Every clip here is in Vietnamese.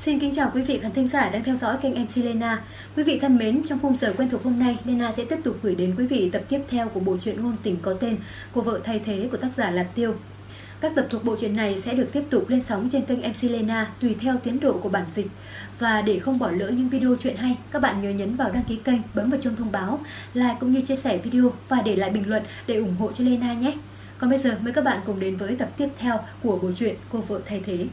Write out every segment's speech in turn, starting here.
Xin kính chào quý vị khán thính giả đang theo dõi kênh MC Lena. Quý vị thân mến, trong khung giờ quen thuộc hôm nay, Lena sẽ tiếp tục gửi đến quý vị tập tiếp theo của bộ truyện ngôn tình có tên Cô vợ thay thế của tác giả Lạt Tiêu. Các tập thuộc bộ truyện này sẽ được tiếp tục lên sóng trên kênh MC Lena tùy theo tiến độ của bản dịch. Và để không bỏ lỡ những video truyện hay, các bạn nhớ nhấn vào đăng ký kênh, bấm vào chuông thông báo, like cũng như chia sẻ video và để lại bình luận để ủng hộ cho Lena nhé. Còn bây giờ mời các bạn cùng đến với tập tiếp theo của bộ truyện Cô vợ thay thế.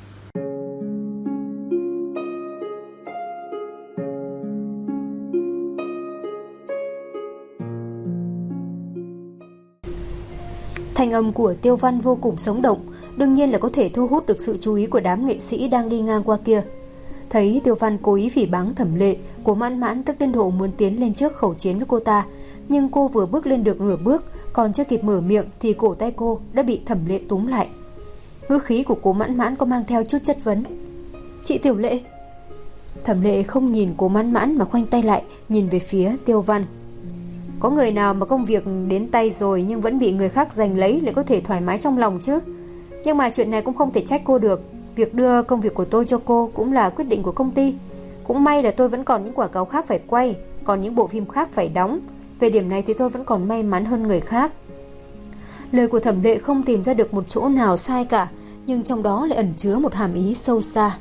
Thanh âm của Tiêu Văn vô cùng sống động, đương nhiên là có thể thu hút được sự chú ý của đám nghệ sĩ đang đi ngang qua kia. Thấy Tiêu Văn cố ý phỉ báng Thẩm Lệ, Cố Mãn Mãn tức đến độ muốn tiến lên trước khẩu chiến với cô ta, nhưng cô vừa bước lên được nửa bước, còn chưa kịp mở miệng thì cổ tay cô đã bị Thẩm Lệ túm lại. Ngữ khí của Cố Mãn Mãn có mang theo chút chất vấn. "Chị Tiểu Lệ." Thẩm Lệ không nhìn Cố Mãn Mãn mà khoanh tay lại, nhìn về phía Tiêu Văn. Có người nào mà công việc đến tay rồi nhưng vẫn bị người khác giành lấy lại có thể thoải mái trong lòng chứ? Nhưng mà chuyện này cũng không thể trách cô được. Việc đưa công việc của tôi cho cô cũng là quyết định của công ty. Cũng may là tôi vẫn còn những quảng cáo khác phải quay, còn những bộ phim khác phải đóng. Về điểm này thì tôi vẫn còn may mắn hơn người khác. Lời của Thẩm Lệ không tìm ra được một chỗ nào sai cả, nhưng trong đó lại ẩn chứa một hàm ý sâu xa.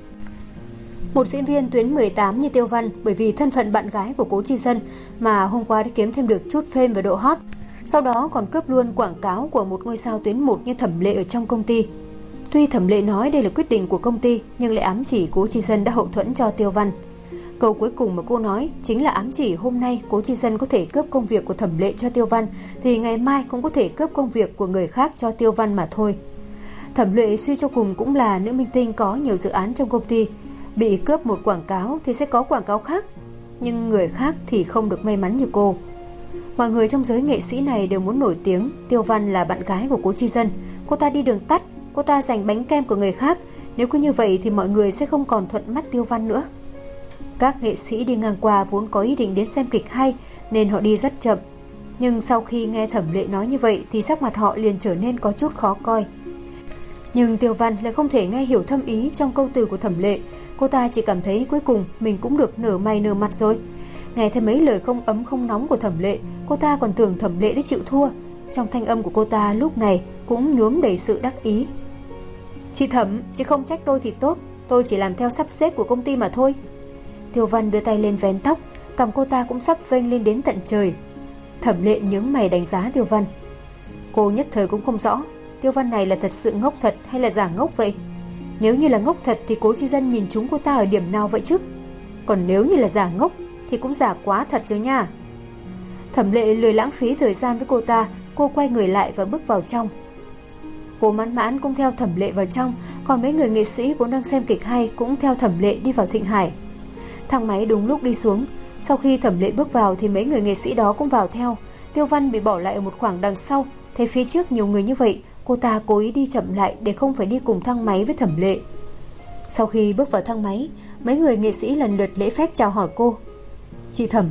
Một diễn viên tuyến 18 như Tiêu Văn, bởi vì thân phận bạn gái của Cố Chi Dân mà hôm qua đã kiếm thêm được chút fame và độ hot, sau đó còn cướp luôn quảng cáo của một ngôi sao tuyến 1 như Thẩm Lệ ở trong công ty. Tuy Thẩm Lệ nói đây là quyết định của công ty, nhưng lại ám chỉ Cố Chi Dân đã hậu thuẫn cho Tiêu Văn. Câu cuối cùng mà cô nói chính là ám chỉ hôm nay Cố Chi Dân có thể cướp công việc của Thẩm Lệ cho Tiêu Văn, thì ngày mai cũng có thể cướp công việc của người khác cho Tiêu Văn mà thôi. Thẩm Lệ suy cho cùng cũng là nữ minh tinh có nhiều dự án trong công ty. Bị cướp một quảng cáo thì sẽ có quảng cáo khác, nhưng người khác thì không được may mắn như cô. Mọi người trong giới nghệ sĩ này đều muốn nổi tiếng. Tiêu Văn là bạn gái của Cố Chi Dân, cô ta đi đường tắt, cô ta giành bánh kem của người khác. Nếu cứ như vậy thì mọi người sẽ không còn thuận mắt Tiêu Văn nữa. Các nghệ sĩ đi ngang qua vốn có ý định đến xem kịch hay nên họ đi rất chậm, nhưng sau khi nghe Thẩm Lệ nói như vậy thì sắc mặt họ liền trở nên có chút khó coi. Nhưng Tiêu Văn lại không thể nghe hiểu thâm ý trong câu từ của Thẩm Lệ. Cô ta chỉ cảm thấy cuối cùng mình cũng được nở mày nở mặt rồi. Nghe thấy mấy lời không ấm không nóng của Thẩm Lệ, cô ta còn tưởng Thẩm Lệ đã chịu thua. Trong thanh âm của cô ta lúc này cũng nhuốm đầy sự đắc ý. "Chị Thẩm, chị không trách tôi thì tốt, tôi chỉ làm theo sắp xếp của công ty mà thôi." Tiêu Văn đưa tay lên vén tóc, cằm cô ta cũng sắp vênh lên đến tận trời. Thẩm Lệ nhướng mày đánh giá Tiêu Văn. Cô nhất thời cũng không rõ Tiêu Văn này là thật sự ngốc thật hay là giả ngốc vậy. Nếu như là ngốc thật thì Cố Chi Dân nhìn chúng cô ta ở điểm nào vậy chứ? Còn nếu như là giả ngốc thì cũng giả quá thật rồi nha. Thẩm Lệ lười lãng phí thời gian với cô ta, cô quay người lại và bước vào trong. Cố Mãn Mãn cũng theo Thẩm Lệ vào trong, còn mấy người nghệ sĩ vốn đang xem kịch hay cũng theo Thẩm Lệ đi vào Thịnh Hải. Thang máy đúng lúc đi xuống, sau khi Thẩm Lệ bước vào thì mấy người nghệ sĩ đó cũng vào theo. Tiêu Văn bị bỏ lại ở một khoảng đằng sau, thấy phía trước nhiều người như vậy, cô ta cố ý đi chậm lại để không phải đi cùng thang máy với Thẩm Lệ. Sau khi bước vào thang máy, mấy người nghệ sĩ lần lượt lễ phép chào hỏi cô. "Chị Thẩm."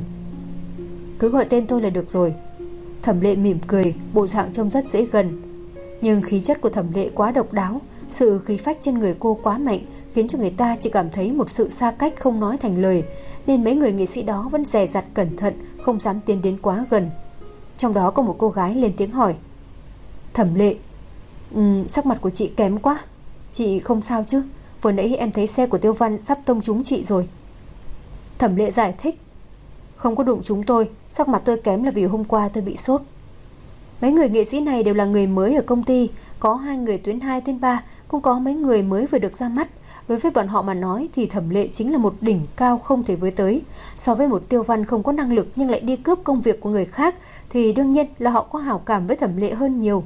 "Cứ gọi tên tôi là được rồi." Thẩm Lệ mỉm cười, bộ dạng trông rất dễ gần. Nhưng khí chất của Thẩm Lệ quá độc đáo, sự khí phách trên người cô quá mạnh, khiến cho người ta chỉ cảm thấy một sự xa cách không nói thành lời, nên mấy người nghệ sĩ đó vẫn dè dặt cẩn thận, không dám tiến đến quá gần. Trong đó có một cô gái lên tiếng hỏi. "Thẩm Lệ, sắc mặt của chị kém quá. Chị không sao chứ? Vừa nãy em thấy xe của Tiêu Văn sắp tông trúng chị rồi." Thẩm Lệ giải thích. "Không có đụng trúng tôi, sắc mặt tôi kém là vì hôm qua tôi bị sốt." Mấy người nghệ sĩ này đều là người mới ở công ty, có 2 người tuyến 2, tuyến 3, cũng có mấy người mới vừa được ra mắt. Đối với bọn họ mà nói thì Thẩm Lệ chính là một đỉnh cao không thể với tới. So với một Tiêu Văn không có năng lực nhưng lại đi cướp công việc của người khác thì đương nhiên là họ có hảo cảm với Thẩm Lệ hơn nhiều.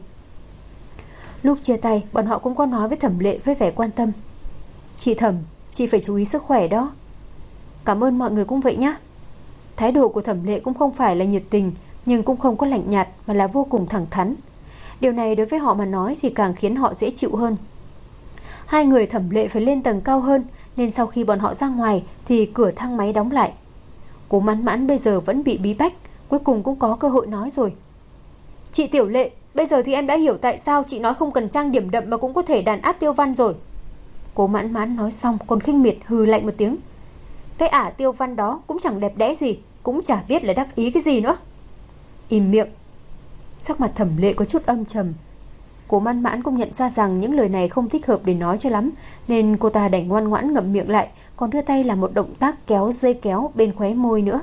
Lúc chia tay, bọn họ cũng có nói với Thẩm Lệ với vẻ quan tâm. "Chị Thẩm, chị phải chú ý sức khỏe đó." "Cảm ơn mọi người cũng vậy nhé." Thái độ của Thẩm Lệ cũng không phải là nhiệt tình, nhưng cũng không có lạnh nhạt mà là vô cùng thẳng thắn. Điều này đối với họ mà nói thì càng khiến họ dễ chịu hơn. 2 người Thẩm Lệ phải lên tầng cao hơn, nên sau khi bọn họ ra ngoài thì cửa thang máy đóng lại. Cố Mãn Mãn bây giờ vẫn bị bí bách, cuối cùng cũng có cơ hội nói rồi. "Chị Tiểu Lệ, bây giờ thì em đã hiểu tại sao chị nói không cần trang điểm đậm mà cũng có thể đàn áp Tiêu Văn rồi." Cố Mãn Mãn nói xong còn khinh miệt hừ lạnh một tiếng. Cái ả Tiêu Văn đó cũng chẳng đẹp đẽ gì, cũng chả biết là đắc ý cái gì nữa. Im miệng. Sắc mặt Thẩm Lệ có chút âm trầm. Cố Mãn Mãn cũng nhận ra rằng những lời này không thích hợp để nói cho lắm, nên cô ta đành ngoan ngoãn ngậm miệng lại, còn đưa tay làm một động tác kéo dây kéo bên khóe môi nữa.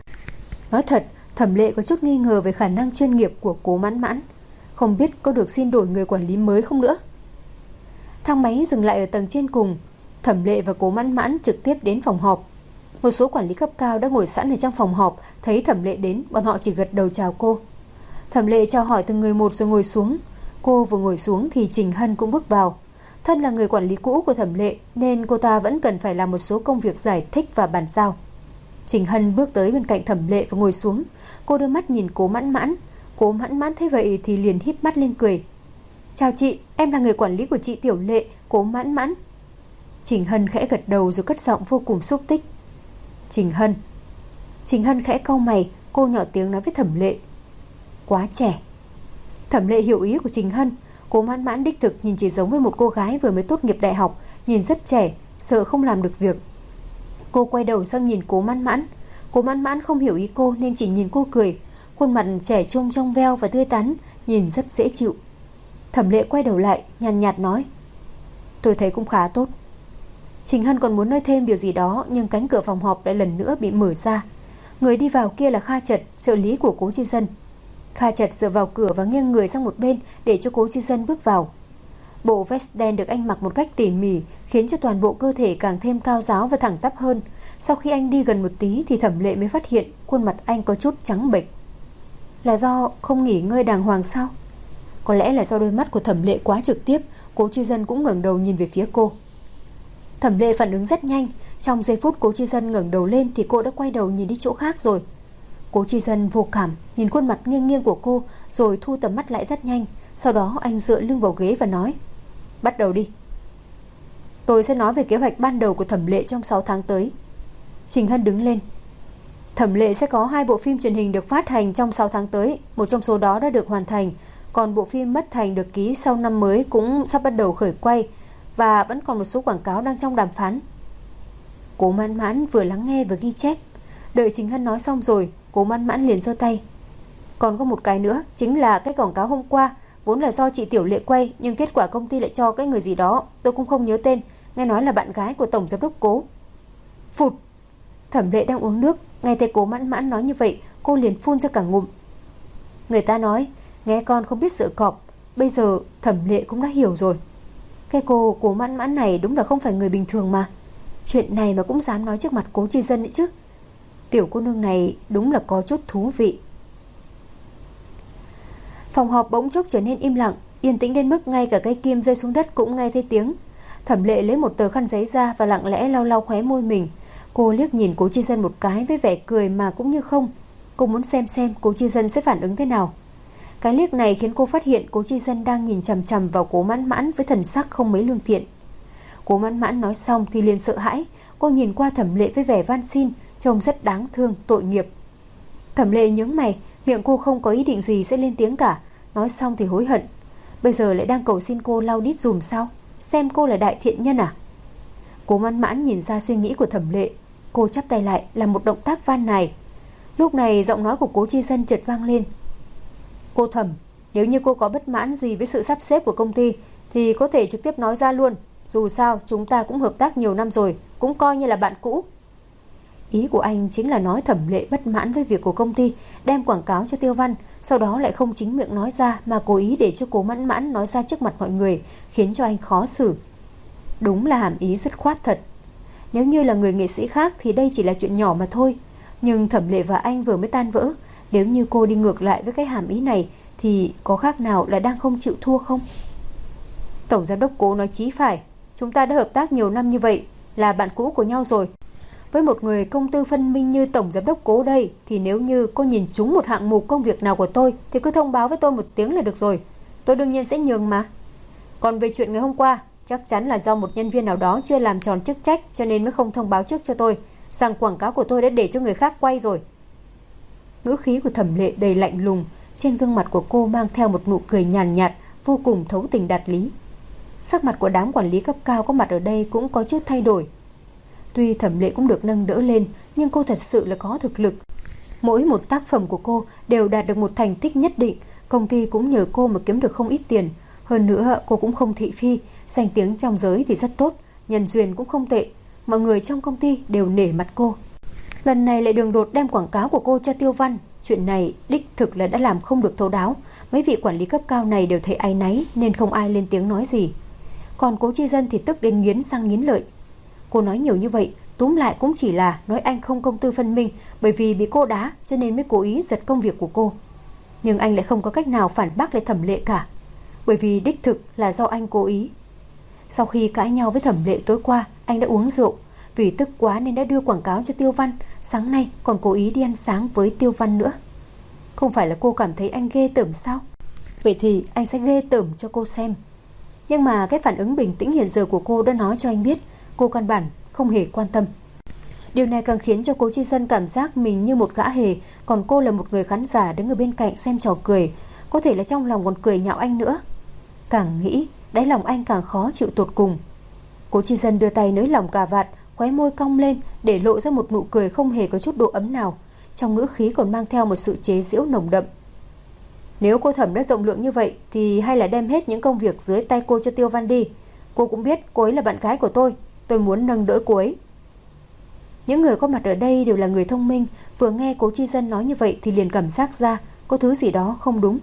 Nói thật, Thẩm Lệ có chút nghi ngờ về khả năng chuyên nghiệp của Cố Mãn Mãn, không biết có được xin đổi người quản lý mới không nữa. Thang máy dừng lại ở tầng trên cùng. Thẩm Lệ và Cố Mãn Mãn trực tiếp đến phòng họp. Một số quản lý cấp cao đã ngồi sẵn ở trong phòng họp, thấy Thẩm Lệ đến, bọn họ chỉ gật đầu chào cô. Thẩm Lệ chào hỏi từng người một rồi ngồi xuống. Cô vừa ngồi xuống thì Trình Hân cũng bước vào. Thân là người quản lý cũ của Thẩm Lệ nên cô ta vẫn cần phải làm một số công việc giải thích và bàn giao. Trình Hân bước tới bên cạnh Thẩm Lệ và ngồi xuống. Cô đưa mắt nhìn Cố Mãn Mãn. Cố Mãn Mãn thấy vậy thì liền híp mắt lên cười. Chào chị, em là người quản lý của chị Tiểu Lệ, Cố Mãn Mãn. Trình Hân khẽ gật đầu rồi cất giọng vô cùng xúc tích. Trình Hân. Trình Hân khẽ cau mày, cô nhỏ tiếng nói với Thẩm Lệ. Quá trẻ. Thẩm Lệ hiểu ý của Trình Hân. Cố Mãn Mãn đích thực nhìn chỉ giống với một cô gái vừa mới tốt nghiệp đại học, nhìn rất trẻ, sợ không làm được việc. Cô quay đầu sang nhìn Cố Mãn Mãn. Cố Mãn Mãn không hiểu ý cô nên chỉ nhìn cô cười. Khuôn mặt trẻ trung trong veo và tươi tắn, nhìn rất dễ chịu. Thẩm Lệ quay đầu lại, nhàn nhạt nói. Tôi thấy cũng khá tốt. Trình Hân còn muốn nói thêm điều gì đó, nhưng cánh cửa phòng họp lại lần nữa bị mở ra. Người đi vào kia là Kha Trật, trợ lý của Cố Chi Dân. Kha Trật dựa vào cửa và nghiêng người sang một bên để cho Cố Chi Dân bước vào. Bộ vest đen được anh mặc một cách tỉ mỉ, khiến cho toàn bộ cơ thể càng thêm cao ráo và thẳng tắp hơn. Sau khi anh đi gần một tí thì Thẩm Lệ mới phát hiện khuôn mặt anh có chút trắng bệch. Là do không nghỉ ngơi đàng hoàng sao? Có lẽ là do đôi mắt của Thẩm Lệ quá trực tiếp. Cố Chi Dân cũng ngẩng đầu nhìn về phía cô. Thẩm Lệ phản ứng rất nhanh. Trong giây phút Cố Chi Dân ngẩng đầu lên thì cô đã quay đầu nhìn đi chỗ khác rồi. Cố Chi Dân vô cảm nhìn khuôn mặt nghiêng nghiêng của cô, rồi thu tầm mắt lại rất nhanh. Sau đó anh dựa lưng vào ghế và nói. Bắt đầu đi. Tôi sẽ nói về kế hoạch ban đầu của Thẩm Lệ trong 6 tháng tới. Trình Hân đứng lên. Thẩm Lệ sẽ có 2 bộ phim truyền hình được phát hành trong 6 tháng tới. Một trong số đó đã được hoàn thành. Còn bộ phim Mất Thành được ký sau năm mới cũng sắp bắt đầu khởi quay. Và vẫn còn một số quảng cáo đang trong đàm phán. Cố Mãn Mãn vừa lắng nghe vừa ghi chép. Đợi Trình Hân nói xong rồi, Cố Mãn Mãn liền giơ tay. Còn có một cái nữa, chính là cái quảng cáo hôm qua, vốn là do chị Tiểu Lệ quay, nhưng kết quả công ty lại cho cái người gì đó, tôi cũng không nhớ tên, nghe nói là bạn gái của tổng giám đốc Cố. Phụt. Thẩm Lệ đang uống nước, nghe thấy Cố Mãn Mãn nói như vậy, cô liền phun ra cả ngụm. Người ta nói, nghe con không biết sợ cọp, bây giờ Thẩm Lệ cũng đã hiểu rồi. Cái Cố Mãn Mãn này đúng là không phải người bình thường mà. Chuyện này mà cũng dám nói trước mặt Cố Chi Dân nữa chứ. Tiểu cô nương này đúng là có chút thú vị. Phòng họp bỗng chốc trở nên im lặng, yên tĩnh đến mức ngay cả cây kim rơi xuống đất cũng nghe thấy tiếng. Thẩm Lệ lấy một tờ khăn giấy ra và lặng lẽ lau lau khóe môi mình. Cô liếc nhìn Cố Chi Dân một cái với vẻ cười mà cũng như không. Cô muốn xem Cố Chi Dân sẽ phản ứng thế nào. Cái liếc này khiến cô phát hiện Cố Chi Dân đang nhìn chằm chằm vào Cố Mãn Mãn với thần sắc không mấy lương thiện. Cố Mãn Mãn nói xong thì liền sợ hãi. Cô nhìn qua Thẩm Lệ với vẻ van xin, trông rất đáng thương, tội nghiệp. Thẩm Lệ nhướng mày, miệng cô không có ý định gì sẽ lên tiếng cả. Nói xong thì hối hận. Bây giờ lại đang cầu xin cô lau đít dùm sao? Xem cô là đại thiện nhân à? Cố Mãn Mãn nhìn ra suy nghĩ của Thẩm Lệ. Cô chắp tay lại làm một động tác van nài. Lúc này giọng nói của Cố Chi Dân chợt vang lên. Cô Thẩm, nếu như cô có bất mãn gì với sự sắp xếp của công ty thì có thể trực tiếp nói ra luôn. Dù sao chúng ta cũng hợp tác nhiều năm rồi, cũng coi như là bạn cũ. Ý của anh chính là nói Thẩm Lệ bất mãn với việc của công ty đem quảng cáo cho Tiêu Văn, sau đó lại không chính miệng nói ra mà cố ý để cho Cố Mãn Mãn nói ra trước mặt mọi người, khiến cho anh khó xử. Đúng là hàm ý dứt khoát thật. Nếu như là người nghệ sĩ khác thì đây chỉ là chuyện nhỏ mà thôi. Nhưng Thẩm Lệ và anh vừa mới tan vỡ, nếu như cô đi ngược lại với cái hàm ý này thì có khác nào là đang không chịu thua không? Tổng giám đốc Cố nói chí phải, chúng ta đã hợp tác nhiều năm như vậy, là bạn cũ của nhau rồi. Với một người công tư phân minh như tổng giám đốc Cố đây, thì nếu như cô nhìn trúng một hạng mục công việc nào của tôi thì cứ thông báo với tôi một tiếng là được rồi. Tôi đương nhiên sẽ nhường mà. Còn về chuyện ngày hôm qua, chắc chắn là do một nhân viên nào đó chưa làm tròn chức trách cho nên mới không thông báo trước cho tôi rằng quảng cáo của tôi đã để cho người khác quay rồi. Ngữ khí của Thẩm Lệ đầy lạnh lùng, trên gương mặt của cô mang theo một nụ cười nhàn nhạt, vô cùng thấu tình đạt lý. Sắc mặt của đám quản lý cấp cao có mặt ở đây cũng có chút thay đổi. Tuy Thẩm Lệ cũng được nâng đỡ lên, nhưng cô thật sự là có thực lực. Mỗi một tác phẩm của cô đều đạt được một thành tích nhất định, công ty cũng nhờ cô mà kiếm được không ít tiền. Hơn nữa cô cũng không thị phi, danh tiếng trong giới thì rất tốt, nhân duyên cũng không tệ. Mọi người trong công ty đều nể mặt cô. Lần này lại đường đột đem quảng cáo của cô cho Tiêu Văn. Chuyện này đích thực là đã làm không được thấu đáo. Mấy vị quản lý cấp cao này đều thấy áy náy nên không ai lên tiếng nói gì. Còn Cố Chi Dân thì tức đến nghiến răng nghiến lợi. Cô nói nhiều như vậy, túm lại cũng chỉ là nói anh không công tư phân minh, bởi vì bị cô đá cho nên mới cố ý giật công việc của cô. Nhưng anh lại không có cách nào phản bác lại Thẩm Lệ cả, bởi vì đích thực là do anh cố ý. Sau khi cãi nhau với Thẩm Lệ tối qua, anh đã uống rượu, vì tức quá nên đã đưa quảng cáo cho Tiêu Văn, sáng nay còn cố ý đi ăn sáng với Tiêu Văn nữa. Không phải là cô cảm thấy anh ghê tởm sao? Vậy thì anh sẽ ghê tởm cho cô xem. Nhưng mà cái phản ứng bình tĩnh hiện giờ của cô đã nói cho anh biết cô căn bản không hề quan tâm. Điều này càng khiến cho Cố Chi Dân cảm giác mình như một gã hề, còn cô là một người khán giả đứng ở bên cạnh xem trò cười, có thể là trong lòng còn cười nhạo anh nữa. Càng nghĩ, đáy lòng anh càng khó chịu tột cùng. Cố Chi Dân đưa tay nới lỏng cà vạt, khóe môi cong lên để lộ ra một nụ cười không hề có chút độ ấm nào, trong ngữ khí còn mang theo một sự chế giễu nồng đậm. Nếu cô Thẩm đã rộng lượng như vậy thì hay là đem hết những công việc dưới tay cô cho Tiêu Văn đi. Cô cũng biết cô ấy là bạn gái của tôi muốn nâng đỡ cô ấy. Những người có mặt ở đây đều là người thông minh, vừa nghe Cố Chi Dân nói như vậy thì liền cảm giác ra có thứ gì đó không đúng.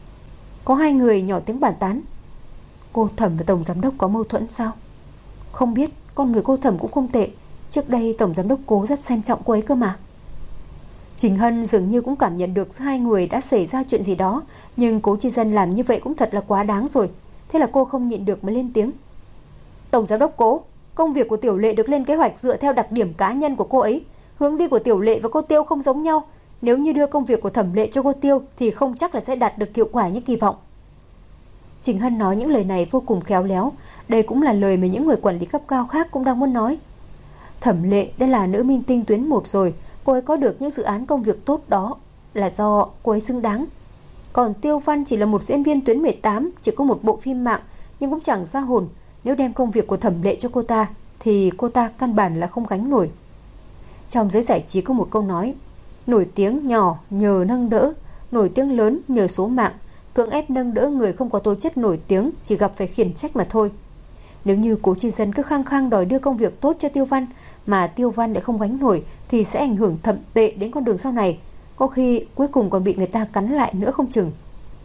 Có hai người nhỏ tiếng bàn tán. Cô Thẩm và Tổng Giám đốc có mâu thuẫn sao? Không biết, con người cô Thẩm cũng không tệ, trước đây Tổng Giám đốc Cố rất xem trọng cô ấy cơ mà. Trình Hân dường như cũng cảm nhận được hai người đã xảy ra chuyện gì đó, nhưng Cố Chi Dân làm như vậy cũng thật là quá đáng rồi. Thế là cô không nhịn được mới lên tiếng. Tổng Giám đốc Cố, công việc của Tiểu Lệ được lên kế hoạch dựa theo đặc điểm cá nhân của cô ấy. Hướng đi của Tiểu Lệ và cô Tiêu không giống nhau. Nếu như đưa công việc của Thẩm Lệ cho cô Tiêu thì không chắc là sẽ đạt được hiệu quả như kỳ vọng. Trình Hân nói những lời này vô cùng khéo léo. Đây cũng là lời mà những người quản lý cấp cao khác cũng đang muốn nói. Thẩm Lệ đã là nữ minh tinh tuyến 1 rồi, cô ấy có được những dự án công việc tốt đó là do cô ấy xứng đáng. Còn Tiêu Văn chỉ là một diễn viên tuyến 18, chỉ có một bộ phim mạng nhưng cũng chẳng ra hồn. Nếu đem công việc của Thẩm Lệ cho cô ta thì cô ta căn bản là không gánh nổi. Trong giới giải trí có một câu nói: nổi tiếng nhỏ nhờ nâng đỡ, nổi tiếng lớn nhờ số mạng. Cưỡng ép nâng đỡ người không có tố chất nổi tiếng chỉ gặp phải khiển trách mà thôi. Nếu như Cố Chi Dân cứ khăng khăng đòi đưa công việc tốt cho Tiêu Văn mà Tiêu Văn lại không gánh nổi thì sẽ ảnh hưởng thậm tệ đến con đường sau này, có khi cuối cùng còn bị người ta cắn lại nữa không chừng.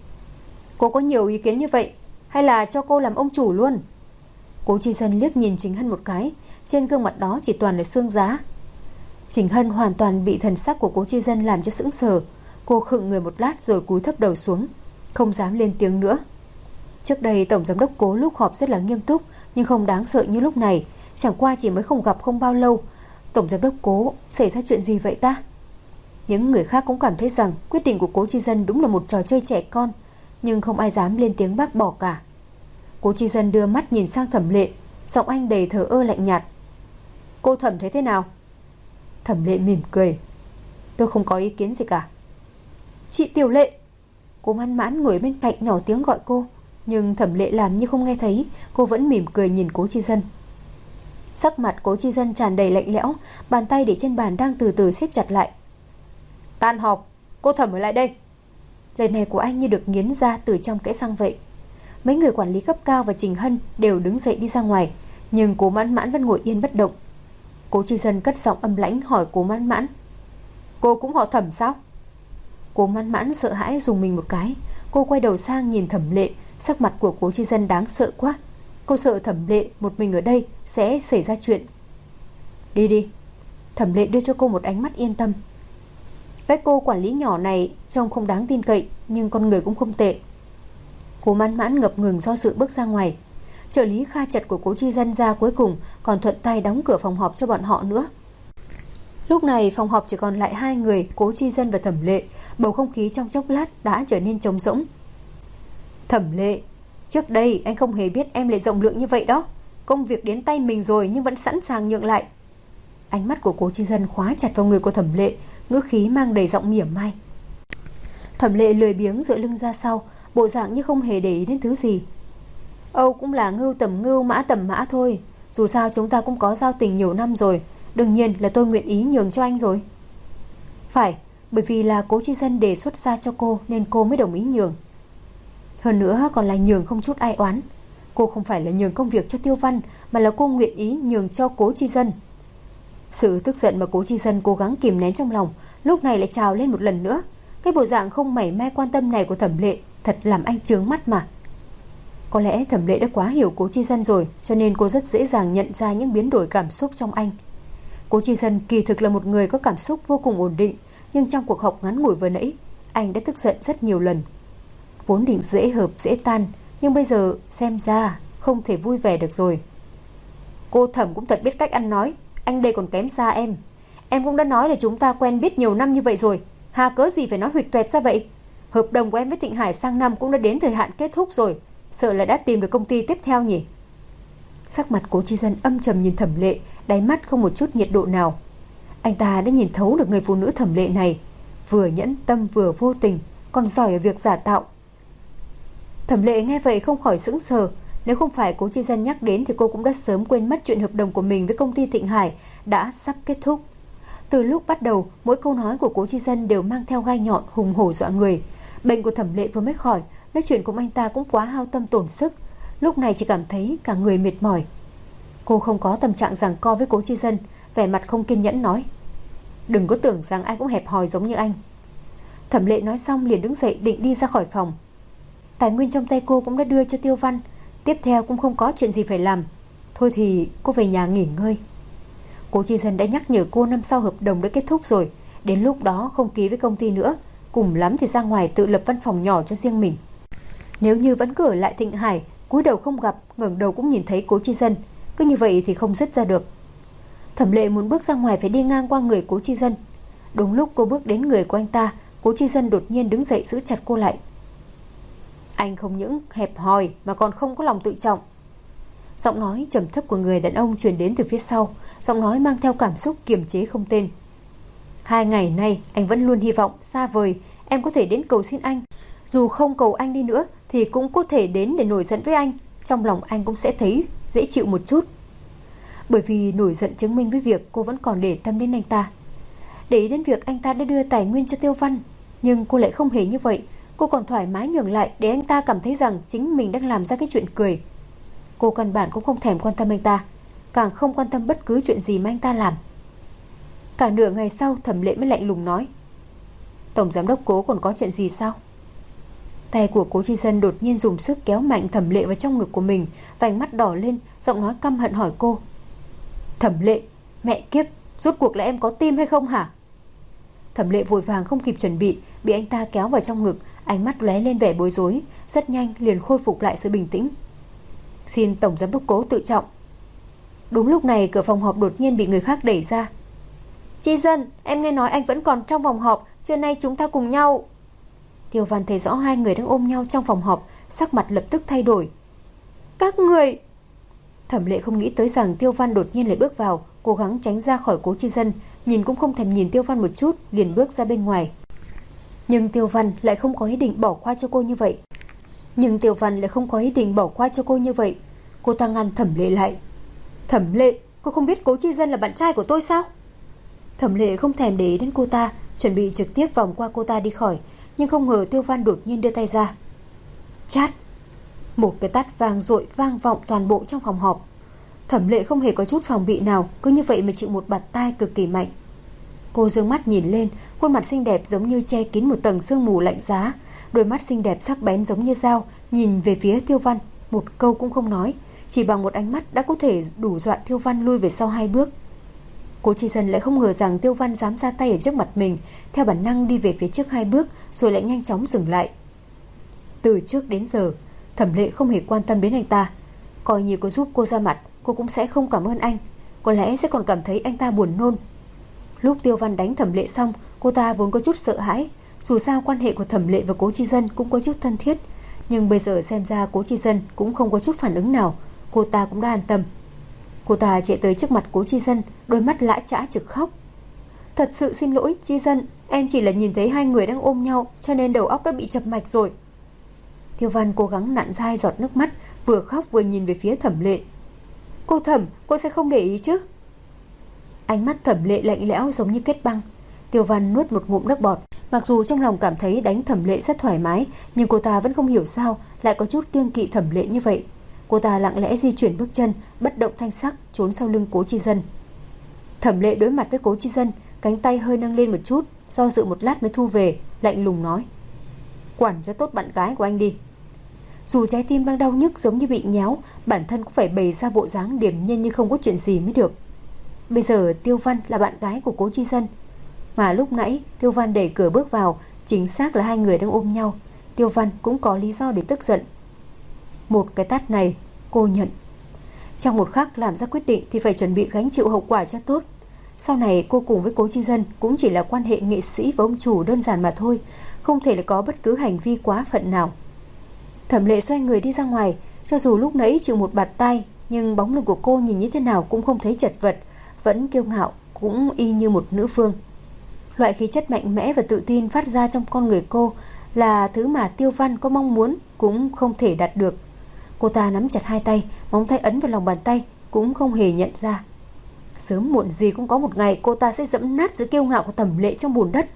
Cô có nhiều ý kiến như vậy, hay là cho cô làm ông chủ luôn? Cố Chi Dân liếc nhìn Trình Hân một cái, trên gương mặt đó chỉ toàn là xương giá. Trình Hân hoàn toàn bị thần sắc của Cố Chi Dân làm cho sững sờ. Cô khựng người một lát rồi cúi thấp đầu xuống, không dám lên tiếng nữa. Trước đây Tổng Giám đốc Cố lúc họp rất là nghiêm túc, nhưng không đáng sợ như lúc này. Chẳng qua chỉ mới không gặp không bao lâu, Tổng Giám đốc Cố xảy ra chuyện gì vậy ta? Những người khác cũng cảm thấy rằng quyết định của Cố Chi Dân đúng là một trò chơi trẻ con, nhưng không ai dám lên tiếng bác bỏ cả. Cố Chi Dân đưa mắt nhìn sang Thẩm Lệ, giọng anh đầy thờ ơ lạnh nhạt. Cô Thẩm thấy thế nào? Thẩm Lệ mỉm cười. Tôi không có ý kiến gì cả. Chị Tiểu Lệ! Cố Mãn Mãn ngồi bên cạnh nhỏ tiếng gọi cô, nhưng Thẩm Lệ làm như không nghe thấy. Cô vẫn mỉm cười nhìn Cố Chi Dân. Sắc mặt Cố Chi Dân tràn đầy lạnh lẽo, bàn tay để trên bàn đang từ từ siết chặt lại. Tan họp, cô Thẩm ở lại đây. Lời này của anh như được nghiến ra từ trong kẽ răng vậy. Mấy người quản lý cấp cao và Trình Hân đều đứng dậy đi ra ngoài, nhưng Cố Mãn Mãn vẫn ngồi yên bất động. Cố Chi Dân cất giọng âm lãnh hỏi Cố Mãn Mãn. Cô cũng họ Thẩm sao? Cố Mãn Mãn sợ hãi rùng mình một cái. Cô quay đầu sang nhìn Thẩm Lệ. Sắc mặt của Cố Chi Dân đáng sợ quá. Cô sợ Thẩm Lệ một mình ở đây sẽ xảy ra chuyện. Đi đi. Thẩm Lệ đưa cho cô một ánh mắt yên tâm. Cái cô quản lý nhỏ này trông không đáng tin cậy, nhưng con người cũng không tệ. Cố Mãn Mãn ngập ngừng do sự bước ra ngoài. Trợ lý Kha Chật của Cố Chi Dân ra cuối cùng còn thuận tay đóng cửa phòng họp cho bọn họ nữa. Lúc này phòng họp chỉ còn lại hai người, Cố Chi Dân và Thẩm Lệ. Bầu không khí trong chốc lát đã trở nên trống rỗng. Thẩm Lệ, trước đây anh không hề biết em lại rộng lượng như vậy đó. Công việc đến tay mình rồi nhưng vẫn sẵn sàng nhượng lại. Ánh mắt của Cố Chi Dân khóa chặt vào người của Thẩm Lệ, ngữ khí mang đầy giọng mỉa mai. Thẩm Lệ lười biếng dựa lưng ra sau, bộ dạng như không hề để ý đến thứ gì. Âu cũng là ngưu tầm ngưu, mã tầm mã thôi. Dù sao chúng ta cũng có giao tình nhiều năm rồi. Đương nhiên là tôi nguyện ý nhường cho anh rồi. Phải, bởi vì là Cố Chi Dân đề xuất ra cho cô nên cô mới đồng ý nhường. Hơn nữa còn là nhường không chút ai oán. Cô không phải là nhường công việc cho Tiêu Văn, mà là cô nguyện ý nhường cho Cố Chi Dân. Sự tức giận mà Cố Chi Dân cố gắng kìm nén trong lòng lúc này lại trào lên một lần nữa. Cái bộ dạng không mảy may quan tâm này của Thẩm Lệ thật làm anh chướng mắt mà. Có lẽ Thẩm Lệ đã quá hiểu Cố Chi Dân rồi, cho nên cô rất dễ dàng nhận ra những biến đổi cảm xúc trong anh. Cố Chi Dân kỳ thực là một người có cảm xúc vô cùng ổn định, nhưng trong cuộc họp ngắn ngủi vừa nãy, anh đã tức giận rất nhiều lần. Vốn định dễ hợp dễ tan, nhưng bây giờ xem ra không thể vui vẻ được rồi. Cô Thẩm cũng thật biết cách ăn nói, anh đây còn kém xa em. Em cũng đã nói là chúng ta quen biết nhiều năm như vậy rồi, hà cớ gì phải nói huỵch toẹt ra vậy. Hợp đồng của em với Thịnh Hải sang năm cũng đã đến thời hạn kết thúc rồi, sợ là đã tìm được công ty tiếp theo nhỉ. Sắc mặt Cố Chi Dân âm trầm nhìn Thẩm Lệ, đáy mắt không một chút nhiệt độ nào. Anh ta đã nhìn thấu được người phụ nữ Thẩm Lệ này, vừa nhẫn tâm vừa vô tình, còn giỏi ở việc giả tạo. Thẩm Lệ nghe vậy không khỏi sững sờ. Nếu không phải Cố Chi Dân nhắc đến thì cô cũng đã sớm quên mất chuyện hợp đồng của mình với công ty Thịnh Hải đã sắp kết thúc. Từ lúc bắt đầu, mỗi câu nói của Cố Chi Dân đều mang theo gai nhọn hùng hổ dọa người. Bệnh của Thẩm Lệ vừa mới khỏi, nói chuyện cùng anh ta cũng quá hao tâm tổn sức, lúc này chỉ cảm thấy cả người mệt mỏi. Cô không có tâm trạng giằng co với Cố Chi Dân, vẻ mặt không kiên nhẫn nói: "Đừng có tưởng rằng ai cũng hẹp hòi giống như anh." Thẩm Lệ nói xong liền đứng dậy định đi ra khỏi phòng. Tài nguyên trong tay cô cũng đã đưa cho Tiêu Văn, tiếp theo cũng không có chuyện gì phải làm, thôi thì cô về nhà nghỉ ngơi. Cố Chi Dân đã nhắc nhở cô năm sau hợp đồng đã kết thúc rồi, đến lúc đó không ký với công ty nữa, cùng lắm thì ra ngoài tự lập văn phòng nhỏ cho riêng mình. Nếu như vẫn cứ ở lại Thịnh Hải, cúi đầu không gặp, ngẩng đầu cũng nhìn thấy Cố Chi Dân, cứ như vậy thì không dứt ra được. Thẩm Lệ muốn bước ra ngoài phải đi ngang qua người Cố Chi Dân. Đúng lúc cô bước đến người của anh ta, Cố Chi Dân đột nhiên đứng dậy giữ chặt cô lại. Anh không những hẹp hòi mà còn không có lòng tự trọng. Giọng nói trầm thấp của người đàn ông truyền đến từ phía sau, giọng nói mang theo cảm xúc kiềm chế không tên. 2 ngày nay anh vẫn luôn hy vọng xa vời em có thể đến cầu xin anh. Dù không cầu anh đi nữa thì cũng có thể đến để nổi giận với anh, trong lòng anh cũng sẽ thấy dễ chịu một chút. Bởi vì nổi giận chứng minh với việc cô vẫn còn để tâm đến anh ta, để ý đến việc anh ta đã đưa tài nguyên cho Tiêu Văn. Nhưng cô lại không hề như vậy, cô còn thoải mái nhường lại để anh ta cảm thấy rằng chính mình đang làm ra cái chuyện cười. Cô căn bản cũng không thèm quan tâm anh ta, càng không quan tâm bất cứ chuyện gì mà anh ta làm. Cả nửa ngày sau, Thẩm Lệ mới lạnh lùng nói: "Tổng giám đốc Cố còn có chuyện gì sao?" Tay của Cố Chi Dân đột nhiên dùng sức kéo mạnh Thẩm Lệ vào trong ngực của mình, vành mắt đỏ lên, giọng nói căm hận hỏi cô: "Thẩm Lệ, mẹ kiếp, rốt cuộc là em có tim hay không hả?" Thẩm Lệ vội vàng không kịp chuẩn bị, bị anh ta kéo vào trong ngực, ánh mắt lóe lên vẻ bối rối, rất nhanh liền khôi phục lại sự bình tĩnh. "Xin tổng giám đốc Cố tự trọng." Đúng lúc này cửa phòng họp đột nhiên bị người khác đẩy ra. "Chi Dân, em nghe nói anh vẫn còn trong phòng họp, trưa nay chúng ta cùng nhau." Tiêu Văn thấy rõ hai người đang ôm nhau trong phòng họp, sắc mặt lập tức thay đổi. "Các người..." Thẩm Lệ không nghĩ tới rằng Tiêu Văn đột nhiên lại bước vào, cố gắng tránh ra khỏi Cố Chi Dân, nhìn cũng không thèm nhìn Tiêu Văn một chút, liền bước ra bên ngoài. Nhưng Tiêu Văn lại không có ý định bỏ qua cho cô như vậy. Cô ta ngăn Thẩm Lệ lại. "Thẩm Lệ, cô không biết Cố Chi Dân là bạn trai của tôi sao?" Thẩm Lệ không thèm để ý đến cô ta, chuẩn bị trực tiếp vòng qua cô ta đi khỏi, nhưng không ngờ Tiêu Văn đột nhiên đưa tay ra. Chát! Một cái tát vang dội vang vọng toàn bộ trong phòng họp. Thẩm Lệ không hề có chút phòng bị nào, cứ như vậy mà chịu một bạt tai cực kỳ mạnh. Cô giương mắt nhìn lên, khuôn mặt xinh đẹp giống như che kín một tầng sương mù lạnh giá, đôi mắt xinh đẹp sắc bén giống như dao, nhìn về phía Tiêu Văn, một câu cũng không nói, chỉ bằng một ánh mắt đã có thể đủ dọa Tiêu Văn lui về sau 2 bước. Cố Chi Dân lại không ngờ rằng Tiêu Văn dám ra tay ở trước mặt mình, theo bản năng đi về phía trước 2 bước rồi lại nhanh chóng dừng lại. Từ trước đến giờ, Thẩm Lệ không hề quan tâm đến anh ta, coi như có giúp cô ra mặt, cô cũng sẽ không cảm ơn anh, có lẽ sẽ còn cảm thấy anh ta buồn nôn. Lúc Tiêu Văn đánh Thẩm Lệ xong, cô ta vốn có chút sợ hãi, dù sao quan hệ của Thẩm Lệ và Cố Chi Dân cũng có chút thân thiết, nhưng bây giờ xem ra Cố Chi Dân cũng không có chút phản ứng nào, cô ta cũng đã an tâm. Cô ta chạy tới trước mặt Cố Chi Dân, đôi mắt lã chã trực khóc. "Thật sự xin lỗi Chi Dân, em chỉ là nhìn thấy hai người đang ôm nhau cho nên đầu óc đã bị chập mạch rồi." Tiêu Văn cố gắng nặn ra 2 giọt nước mắt, vừa khóc vừa nhìn về phía Thẩm Lệ. Cô Thẩm, cô sẽ không để ý chứ? Ánh mắt Thẩm Lệ lạnh lẽo giống như kết băng. Tiêu Văn nuốt một ngụm nước bọt. Mặc dù trong lòng cảm thấy đánh Thẩm Lệ rất thoải mái, nhưng cô ta vẫn không hiểu sao lại có chút kiêng kỵ Thẩm Lệ như vậy. Cô ta lặng lẽ di chuyển bước chân, bất động thanh sắc trốn sau lưng Cố Chi Dân. Thẩm Lệ đối mặt với Cố Chi Dân, cánh tay hơi nâng lên một chút, do dự một lát mới thu về, lạnh lùng nói: Quản cho tốt bạn gái của anh đi. Dù trái tim đang đau nhức giống như bị nhéo, bản thân cũng phải bày ra bộ dáng điềm nhiên như không có chuyện gì mới được. Bây giờ Tiêu Văn là bạn gái của Cố Chi Dân, mà lúc nãy Tiêu Văn đẩy cửa bước vào, chính xác là hai người đang ôm nhau. Tiêu Văn cũng có lý do để tức giận. Một cái tát này cô nhận. Trong một khắc làm ra quyết định thì phải chuẩn bị gánh chịu hậu quả cho tốt. Sau này cô cùng với Cố Chi Dân cũng chỉ là quan hệ nghệ sĩ và ông chủ đơn giản mà thôi, không thể là có bất cứ hành vi quá phận nào. Thẩm Lệ xoay người đi ra ngoài. Cho dù lúc nãy chịu một bạt tay, nhưng bóng lưng của cô nhìn như thế nào cũng không thấy chật vật, vẫn kiêu ngạo, cũng y như một nữ vương. Loại khí chất mạnh mẽ và tự tin phát ra trong con người cô là thứ mà Tiêu Văn có mong muốn cũng không thể đạt được. Cô ta nắm chặt hai tay, móng tay ấn vào lòng bàn tay, cũng không hề nhận ra. Sớm muộn gì cũng có một ngày cô ta sẽ dẫm nát sự kiêu ngạo của Thẩm Lệ trong bùn đất.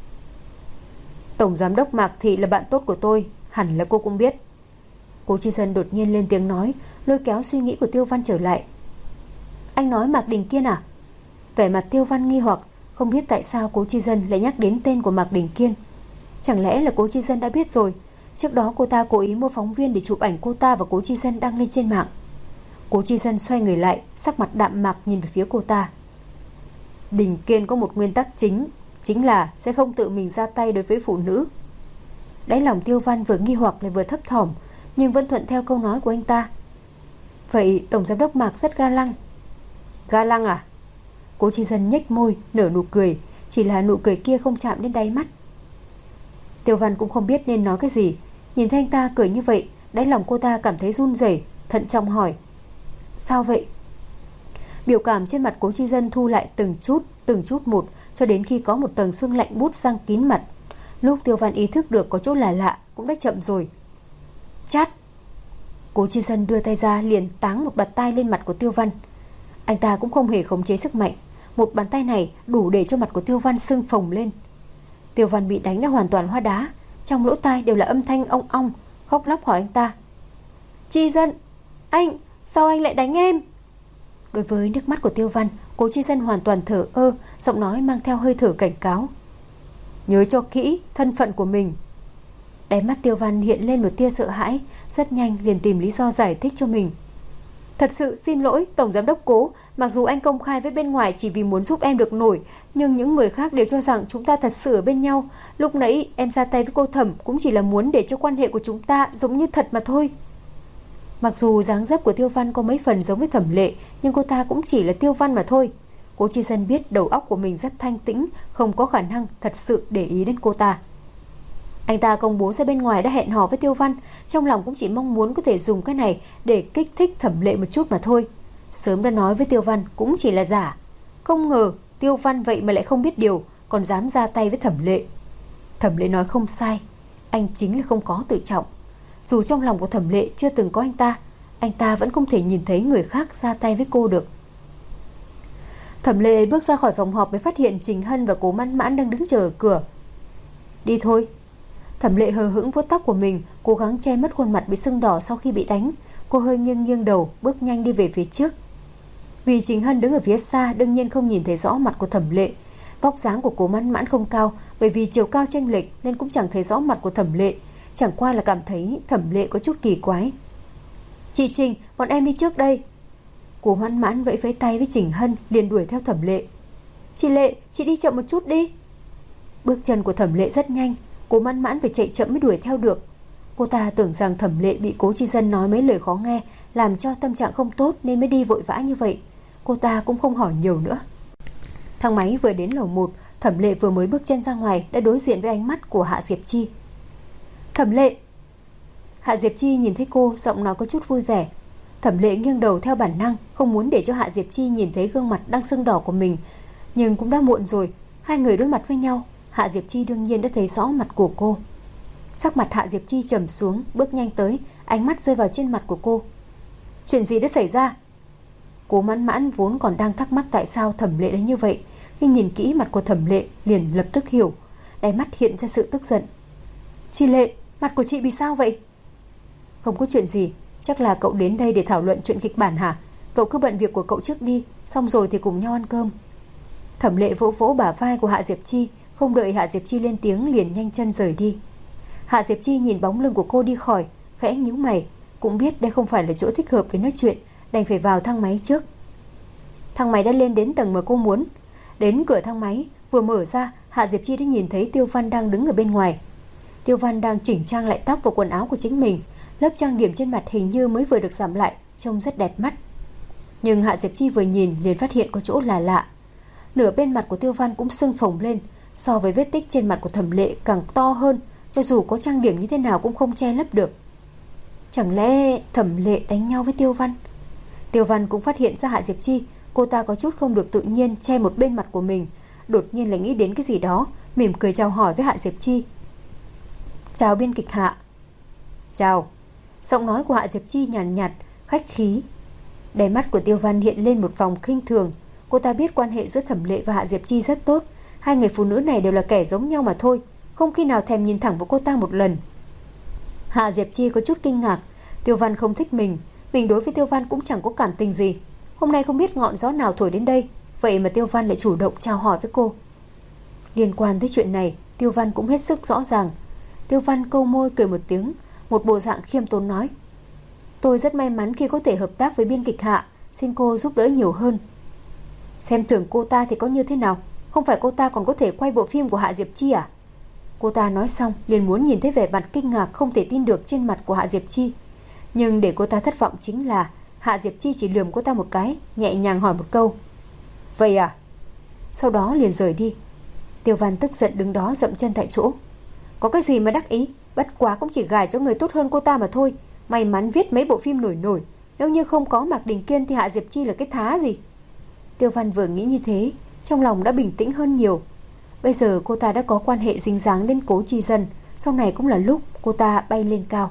Tổng giám đốc Mạc Thị là bạn tốt của tôi, hẳn là cô cũng biết. Cố Chi Dân đột nhiên lên tiếng nói, lôi kéo suy nghĩ của Tiêu Văn trở lại. Anh nói Mạc Đình Kiên à? Vẻ mặt Tiêu Văn nghi hoặc, không biết tại sao Cố Chi Dân lại nhắc đến tên của Mạc Đình Kiên. Chẳng lẽ là Cố Chi Dân đã biết rồi? Trước đó cô ta cố ý mua phóng viên để chụp ảnh cô ta và Cố Chi Dân đăng lên trên mạng. Cố Chi Dân xoay người lại, sắc mặt đạm mạc nhìn về phía cô ta. Đình Kiên có một nguyên tắc chính là sẽ không tự mình ra tay đối với phụ nữ. Đáy lòng Tiêu Văn vừa nghi hoặc lại vừa thấp thỏm, nhưng vẫn thuận theo câu nói của anh ta. Vậy tổng giám đốc Mạc rất ga lăng. Ga lăng à? Cố Chi Dân nhếch môi nở nụ cười, chỉ là nụ cười kia không chạm đến đáy mắt. Tiêu Văn cũng không biết nên nói cái gì. Nhìn thấy anh ta cười như vậy, đáy lòng cô ta cảm thấy run rẩy, thận trọng hỏi: Sao vậy? Biểu cảm trên mặt Cố Chi Dân thu lại từng chút một, cho đến khi có một tầng sương lạnh bút sang kín mặt. Lúc Tiêu Văn ý thức được có chỗ là lạ cũng đã chậm rồi. Chát! Cố Chi Dân đưa tay ra liền táng một bạt tay lên mặt của Tiêu Văn. Anh ta cũng không hề khống chế sức mạnh, một bàn tay này đủ để cho mặt của Tiêu Văn sưng phồng lên. Tiêu Văn bị đánh đã hoàn toàn hóa đá, trong lỗ tai đều là âm thanh ong ong, khóc lóc hỏi anh ta: Chi Dân, anh, sao anh lại đánh em? Đối với nước mắt của Tiêu Văn, Cố Chi Dân hoàn toàn thờ ơ, giọng nói mang theo hơi thở cảnh cáo: Nhớ cho kỹ thân phận của mình. Đáy mắt Tiêu Văn hiện lên một tia sợ hãi, rất nhanh liền tìm lý do giải thích cho mình. Thật sự xin lỗi tổng giám đốc Cố, mặc dù anh công khai với bên ngoài chỉ vì muốn giúp em được nổi, nhưng những người khác đều cho rằng chúng ta thật sự ở bên nhau. Lúc nãy em ra tay với cô Thẩm cũng chỉ là muốn để cho quan hệ của chúng ta giống như thật mà thôi. Mặc dù dáng dấp của Tiêu Văn có mấy phần giống với Thẩm Lệ, nhưng cô ta cũng chỉ là Tiêu Văn mà thôi. Cố Chi Dân biết đầu óc của mình rất thanh tĩnh, không có khả năng thật sự để ý đến cô ta. Anh ta công bố ra bên ngoài đã hẹn hò với Tiêu Văn, trong lòng cũng chỉ mong muốn có thể dùng cái này để kích thích Thẩm Lệ một chút mà thôi. Sớm đã nói với Tiêu Văn cũng chỉ là giả. Không ngờ Tiêu Văn vậy mà lại không biết điều, còn dám ra tay với Thẩm Lệ. Thẩm Lệ nói không sai, anh chính là không có tự trọng. Dù trong lòng của Thẩm Lệ chưa từng có anh ta vẫn không thể nhìn thấy người khác ra tay với cô được. Thẩm Lệ bước ra khỏi phòng họp mới phát hiện Trình Hân và Cố Mãn Mãn đang đứng chờ ở cửa. Đi thôi. Thẩm Lệ hờ hững vuốt tóc của mình, cố gắng che mất khuôn mặt bị sưng đỏ sau khi bị đánh. Cô hơi nghiêng đầu, bước nhanh đi về phía trước. Vì Trình Hân đứng ở phía xa, đương nhiên không nhìn thấy rõ mặt của Thẩm Lệ. Vóc dáng của Cố Mãn Mãn không cao, bởi vì chiều cao chênh lệch nên cũng chẳng thấy rõ mặt của Thẩm Lệ, chẳng qua là cảm thấy Thẩm Lệ có chút kỳ quái. Chị Trình, bọn em đi trước đây. Cố Mãn Mãn vẫy vẫy tay với Trình Hân, liền đuổi theo Thẩm Lệ. Chị Lệ, chị đi chậm một chút đi. Bước chân của Thẩm Lệ rất nhanh, Cố Mãn Mãn phải chạy chậm mới đuổi theo được. Cô ta tưởng rằng Thẩm Lệ bị Cố Chi Dân nói mấy lời khó nghe, làm cho tâm trạng không tốt nên mới đi vội vã như vậy. Cô ta cũng không hỏi nhiều nữa. Thang máy vừa đến lầu 1, Thẩm Lệ vừa mới bước chân ra ngoài đã đối diện với ánh mắt của Hạ Diệp Chi. Thẩm Lệ! Hạ Diệp Chi nhìn thấy cô, giọng nói có chút vui vẻ. Thẩm Lệ nghiêng đầu theo bản năng, không muốn để cho Hạ Diệp Chi nhìn thấy gương mặt đang sưng đỏ của mình, nhưng cũng đã muộn rồi. Hai người đối mặt với nhau, Hạ Diệp Chi đương nhiên đã thấy rõ mặt của cô. Sắc mặt Hạ Diệp Chi trầm xuống, bước nhanh tới, ánh mắt rơi vào trên mặt của cô. Chuyện gì đã xảy ra? Cố Mãn Mãn vốn còn đang thắc mắc tại sao Thẩm Lệ lại như vậy, khi nhìn kỹ mặt của Thẩm Lệ liền lập tức hiểu, đáy mắt hiện ra sự tức giận. Chị Lệ, mặt của chị bị sao vậy? Không có chuyện gì, chắc là cậu đến đây để thảo luận chuyện kịch bản hả? Cậu cứ bận việc của cậu trước đi, xong rồi thì cùng nhau ăn cơm. Thẩm Lệ vỗ vỗ bả vai của Hạ Diệp Chi, không đợi Hạ Diệp Chi lên tiếng liền nhanh chân rời đi. Hạ Diệp Chi nhìn bóng lưng của cô đi khỏi, khẽ nhíu mày, cũng biết đây không phải là chỗ thích hợp để nói chuyện, đành phải vào thang máy trước. Thang máy đã lên đến tầng mà cô muốn. Đến cửa thang máy vừa mở ra, Hạ Diệp Chi đã nhìn thấy Tiêu Văn đang đứng ở bên ngoài. Tiêu Văn đang chỉnh trang lại tóc và quần áo của chính mình, lớp trang điểm trên mặt hình như mới vừa được giảm lại, trông rất đẹp mắt. Nhưng Hạ Diệp Chi vừa nhìn liền phát hiện có chỗ là lạ. Nửa bên mặt của Tiêu Văn cũng sưng phồng lên, so với vết tích trên mặt của Thẩm Lệ càng to hơn, cho dù có trang điểm như thế nào cũng không che lấp được. Chẳng lẽ Thẩm Lệ đánh nhau với Tiêu Văn? Tiêu Văn cũng phát hiện ra Hạ Diệp Chi, cô ta có chút không được tự nhiên che một bên mặt của mình, đột nhiên lại nghĩ đến cái gì đó, mỉm cười chào hỏi với Hạ Diệp Chi. Chào biên kịch Hạ. Chào. Giọng nói của Hạ Diệp Chi nhàn nhạt, khách khí. Đáy mắt của Tiêu Văn hiện lên một vòng khinh thường. Cô ta biết quan hệ giữa Thẩm Lệ và Hạ Diệp Chi rất tốt, hai người phụ nữ này đều là kẻ giống nhau mà thôi, không khi nào thèm nhìn thẳng vào cô ta một lần. Hạ Diệp Chi có chút kinh ngạc, Tiêu Văn không thích mình đối với Tiêu Văn cũng chẳng có cảm tình gì. Hôm nay không biết ngọn gió nào thổi đến đây, vậy mà Tiêu Văn lại chủ động chào hỏi với cô. Liên quan tới chuyện này, Tiêu Văn cũng hết sức rõ ràng. Tiêu Văn câu môi cười một tiếng, một bộ dạng khiêm tốn nói: Tôi rất may mắn khi có thể hợp tác với biên kịch Hạ, xin cô giúp đỡ nhiều hơn. Xem thường cô ta thì có như thế nào, không phải cô ta còn có thể quay bộ phim của Hạ Diệp Chi à? Cô ta nói xong liền muốn nhìn thấy vẻ mặt kinh ngạc không thể tin được trên mặt của Hạ Diệp Chi. Nhưng để cô ta thất vọng chính là Hạ Diệp Chi chỉ lườm cô ta một cái, nhẹ nhàng hỏi một câu: Vậy à? Sau đó liền rời đi. Tiêu Văn tức giận đứng đó dậm chân tại chỗ. Có cái gì mà đắc ý, bất quá cũng chỉ gài cho người tốt hơn cô ta mà thôi. May mắn viết mấy bộ phim nổi, nếu như không có Mạc Đình Kiên thì Hạ Diệp Chi là cái thá gì. Tiêu Văn vừa nghĩ như thế, trong lòng đã bình tĩnh hơn nhiều. Bây giờ cô ta đã có quan hệ dính dáng đến Cố Chi Dân, sau này cũng là lúc cô ta bay lên cao.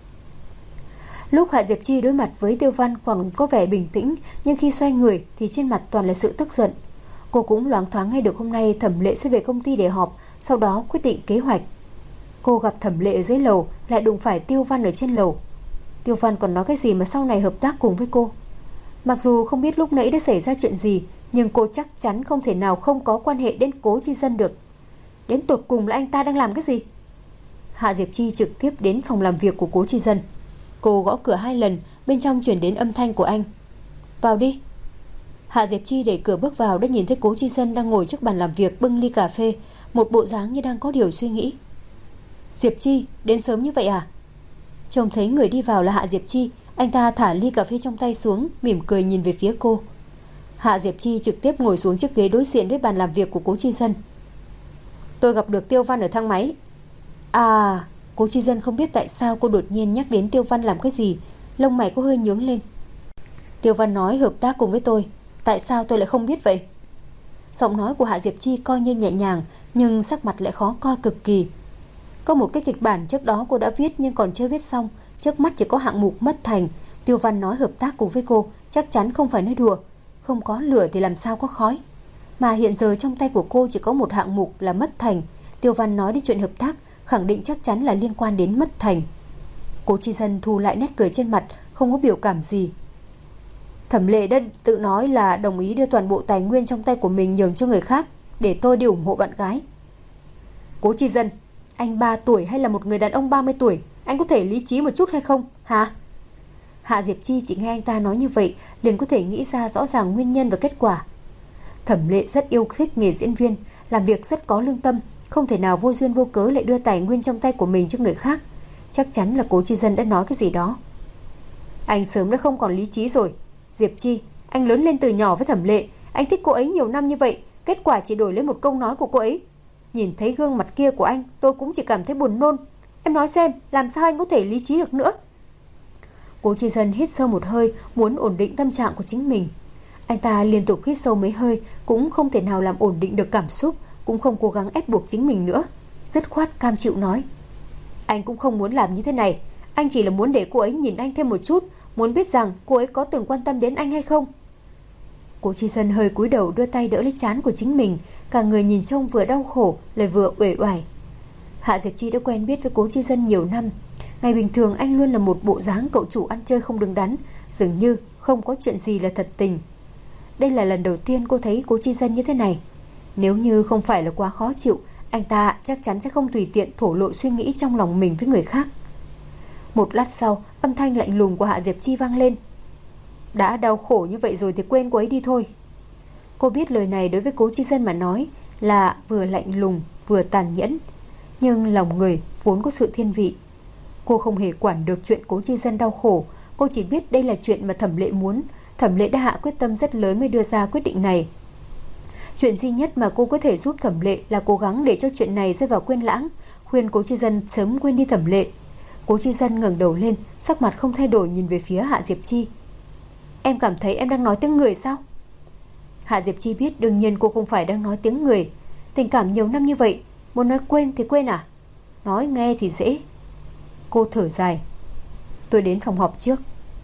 Lúc Hạ Diệp Chi đối mặt với Tiêu Văn còn có vẻ bình tĩnh, nhưng khi xoay người thì trên mặt toàn là sự tức giận. Cô cũng loáng thoáng nghe được hôm nay Thẩm Lệ sẽ về công ty để họp, sau đó quyết định kế hoạch. Cô gặp Thẩm Lệ ở dưới lầu, lại đụng phải Tiêu Văn ở trên lầu. Tiêu Văn còn nói cái gì mà sau này hợp tác cùng với cô. Mặc dù không biết lúc nãy đã xảy ra chuyện gì, nhưng cô chắc chắn không thể nào không có quan hệ đến Cố Chi Dân được. Đến tột cùng là anh ta đang làm cái gì? Hạ Diệp Chi trực tiếp đến phòng làm việc của Cố Chi Dân. Cô gõ cửa 2 lần, bên trong truyền đến âm thanh của anh. Vào đi. Hạ Diệp Chi đẩy cửa bước vào đã nhìn thấy Cố Chi Dân đang ngồi trước bàn làm việc bưng ly cà phê, một bộ dáng như đang có điều suy nghĩ. Diệp Chi, đến sớm như vậy à? Trông thấy người đi vào là Hạ Diệp Chi, anh ta thả ly cà phê trong tay xuống, mỉm cười nhìn về phía cô. Hạ Diệp Chi trực tiếp ngồi xuống chiếc ghế đối diện với bàn làm việc của Cố Chi Dân. Tôi gặp được Tiêu Văn ở thang máy. À, Cố Chi Dân không biết tại sao cô đột nhiên nhắc đến Tiêu Văn làm cái gì, lông mày có hơi nhướng lên. Tiêu Văn nói hợp tác cùng với tôi, tại sao tôi lại không biết vậy? Giọng nói của Hạ Diệp Chi coi như nhẹ nhàng, nhưng sắc mặt lại khó coi cực kỳ. Có một cái kịch bản trước đó cô đã viết nhưng còn chưa viết xong, trước mắt chỉ có hạng mục mất thành. Tiêu Văn nói hợp tác cùng với cô, chắc chắn không phải nói đùa. Không có lửa thì làm sao có khói. Mà hiện giờ trong tay của cô chỉ có một hạng mục là mất thành. Tiêu Văn nói đến chuyện hợp tác, khẳng định chắc chắn là liên quan đến mất thành. Cố Chi Dân thu lại nét cười trên mặt, không có biểu cảm gì. Thẩm Lệ đã tự nói là đồng ý đưa toàn bộ tài nguyên trong tay của mình nhường cho người khác, để tôi đi ủng hộ bạn gái. Cố Chi Dân, anh 3 tuổi hay là một người đàn ông 30 tuổi, anh có thể lý trí một chút hay không, hả? Hạ Diệp Chi chỉ nghe anh ta nói như vậy liền có thể nghĩ ra rõ ràng nguyên nhân và kết quả. Thẩm Lệ rất yêu thích nghề diễn viên, làm việc rất có lương tâm, không thể nào vô duyên vô cớ lại đưa tài nguyên trong tay của mình cho người khác. Chắc chắn là Cố Chi Dân đã nói cái gì đó. Anh sớm đã không còn lý trí rồi. Diệp Chi, anh lớn lên từ nhỏ với Thẩm Lệ, anh thích cô ấy nhiều năm như vậy, kết quả chỉ đổi lấy một câu nói của cô ấy. Nhìn thấy gương mặt kia của anh, tôi cũng chỉ cảm thấy buồn nôn. Em nói xem, làm sao anh có thể lý trí được nữa? Cố Chi Dân hít sâu một hơi, muốn ổn định tâm trạng của chính mình. Anh ta liên tục hít sâu mấy hơi, cũng không thể nào làm ổn định được cảm xúc, cũng không cố gắng ép buộc chính mình nữa. Dứt khoát cam chịu nói: Anh cũng không muốn làm như thế này. Anh chỉ là muốn để cô ấy nhìn anh thêm một chút, muốn biết rằng cô ấy có từng quan tâm đến anh hay không. Cố Chi Dân hơi cúi đầu đưa tay đỡ lấy trán của chính mình, cả người nhìn trông vừa đau khổ lại vừa uể oải. Hạ Diệp Chi đã quen biết với Cố Chi Dân nhiều năm. Ngày bình thường anh luôn là một bộ dáng cậu chủ ăn chơi không đứng đắn, dường như không có chuyện gì là thật tình. Đây là lần đầu tiên cô thấy Cố Chi Dân như thế này. Nếu như không phải là quá khó chịu, anh ta chắc chắn sẽ không tùy tiện thổ lộ suy nghĩ trong lòng mình với người khác. Một lát sau, âm thanh lạnh lùng của Hạ Diệp Chi vang lên. Đã đau khổ như vậy rồi thì quên cô ấy đi thôi. Cô biết lời này đối với Cố Chi Dân mà nói là vừa lạnh lùng vừa tàn nhẫn, nhưng lòng người vốn có sự thiên vị. Cô không hề quản được chuyện Cố Chi Dân đau khổ. Cô chỉ biết đây là chuyện mà Thẩm Lệ muốn. Thẩm Lệ đã hạ quyết tâm rất lớn mới đưa ra quyết định này. Chuyện duy nhất mà cô có thể giúp Thẩm Lệ là cố gắng để cho chuyện này rơi vào quên lãng, khuyên Cố Chi Dân sớm quên đi Thẩm Lệ. Cố Chi Dân ngẩng đầu lên, sắc mặt không thay đổi nhìn về phía Hạ Diệp Chi. Em cảm thấy em đang nói tiếng người sao? Hạ Diệp Chi biết đương nhiên cô không phải đang nói tiếng người. Tình cảm nhiều năm như vậy, muốn nói quên thì quên à? Nói nghe thì dễ. Cô thở dài. Tôi đến phòng họp trước.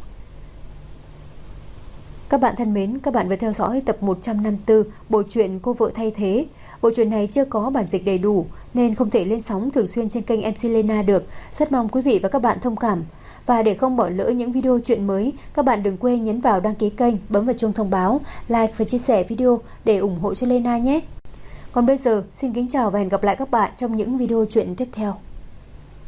Các bạn thân mến, các bạn vừa theo dõi tập 154 bộ truyện Cô Vợ Thay Thế. Bộ truyện này chưa có bản dịch đầy đủ nên không thể lên sóng thường xuyên trên kênh MC Lena được. Rất mong quý vị và các bạn thông cảm. Và để không bỏ lỡ những video truyện mới, các bạn đừng quên nhấn vào đăng ký kênh, bấm vào chuông thông báo, like và chia sẻ video để ủng hộ cho Lena nhé. Còn bây giờ, xin kính chào và hẹn gặp lại các bạn trong những video truyện tiếp theo.